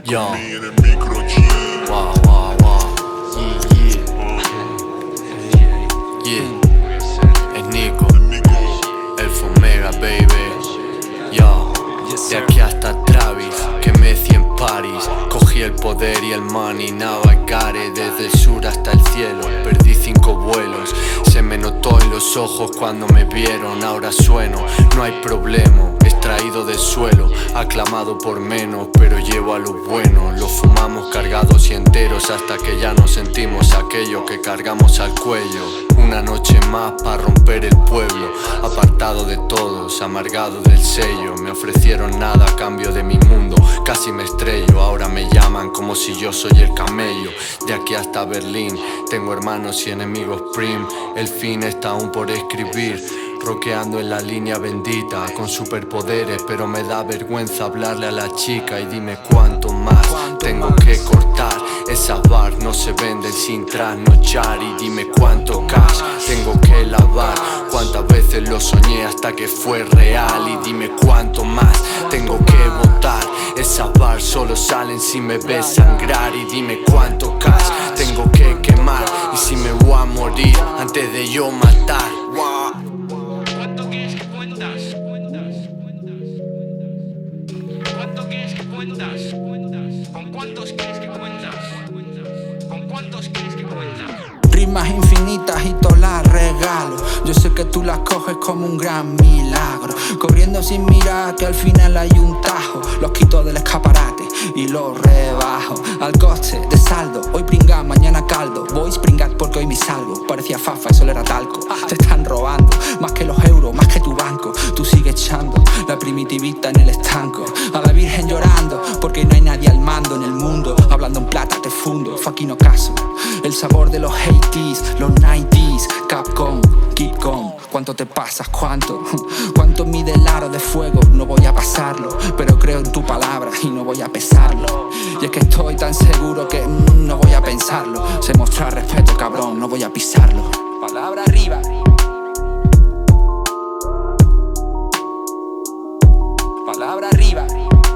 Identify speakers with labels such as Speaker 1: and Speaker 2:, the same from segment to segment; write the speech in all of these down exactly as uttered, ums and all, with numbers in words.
Speaker 1: Yo.
Speaker 2: En el micro G.
Speaker 1: Wow, wow, wow. Yeah, yeah. Yeah. Es Nico. El Fomega, baby. Yo. De aquí hasta Travis, que Messi en París. Cogí el poder y el money, now I got it. Desde el sur hasta el cielo, perdí cinco vuelos. Se me notó en los ojos cuando me vieron. Ahora sueno, no hay problema. Extraído del suelo, aclamado por menos, pero llevo a lo bueno. Lo fumamos cargados y enteros hasta que ya no sentimos aquello que cargamos al cuello. Una noche más para romper el pueblo, apartado de todos, amargado del sello. Me ofrecieron nada a cambio de mi mundo, casi me estrello. Ahora me llaman como si yo soy el camello. De aquí hasta Berlín, tengo hermanos y enemigos prim. El fin está aún por escribir, rockeando en la línea bendita, con superpoderes, pero me da vergüenza hablarle a la chica. Y dime cuánto más tengo que cortar. Esas bars no se venden sin trasnochar. Y dime cuánto cash tengo que lavar. Cuántas veces lo soñé hasta que fue real. Y dime cuánto más tengo que botar. Esas bars solo salen si me ves sangrar. Y dime cuánto cash tengo que quemar. Y si me voy a morir antes de yo matar.
Speaker 3: ¿Cuánto quieres que cuentas? ¿Cuánto quieres que cuentas? ¿Con cuántos quieres que cuentas? ¿Con cuántos quieres que cuentas?
Speaker 4: Rimas infinitas y todas las regalo. Yo sé que tú las coges como un gran milagro. Corriendo sin mirar que al final hay un tajo. Los quito del escaparate y los rebajo al coste de saldo. Hoy pringa, mañana caldo. Voy a pringar porque hoy me salgo. Parecía fafa y solo era talco. Te están robando más que los euros, más que tu banco. Tú sigues echando la primitivita en el estanco. A la virgen llorando porque no hay nadie al mando en el mundo. Hablando en plata te fundo, fucking ocaso. El sabor de los eighties, los nineties. Capcom, keep on. ¿Cuánto te pasas? ¿Cuánto? ¿Cuánto mide el aro de fuego? No voy a pasarlo, pero creo en tu palabra y no voy a pesarlo. Y es que estoy tan seguro que mm, no voy a pensarlo. Sé mostrar respeto, cabrón, no voy a pisarlo. Palabra arriba. Palabra arriba.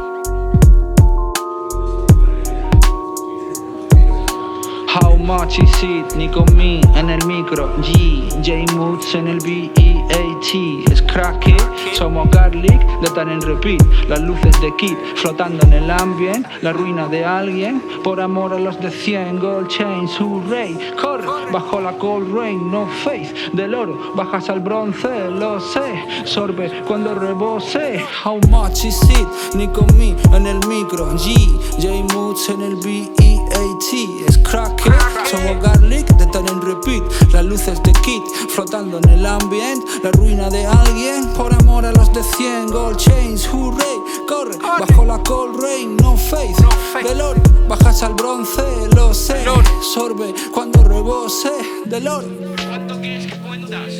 Speaker 5: How much is it? Nico Me en el micro G, J Moods en el B E A T. Es cracky, somos garlic, datan en repeat. Las luces de Kid flotando en el ambiente. La ruina de alguien, por amor a los de cien. Gold chains, hurray, corre bajo la cold rain. No faith del oro, bajas al bronce. Lo sé, sorbe cuando rebose.
Speaker 4: How much is it? Nico Me en el micro G, J Moods en el B E A T. Es cracky, somos garlic, detan en repeat. Las luces de Kid flotando en el ambiente. La ruina de alguien, por amor a los de cien. Gold chains, hurray, corre bajo la cold rain. No faith del oro, bajas al bronce. Lo sé, sorbe cuando rebose del oro.
Speaker 3: ¿Cuánto quieres que cuentas?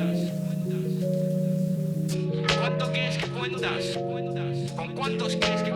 Speaker 3: ¿Cuánto quieres que cuentas? ¿Con cuántos quieres que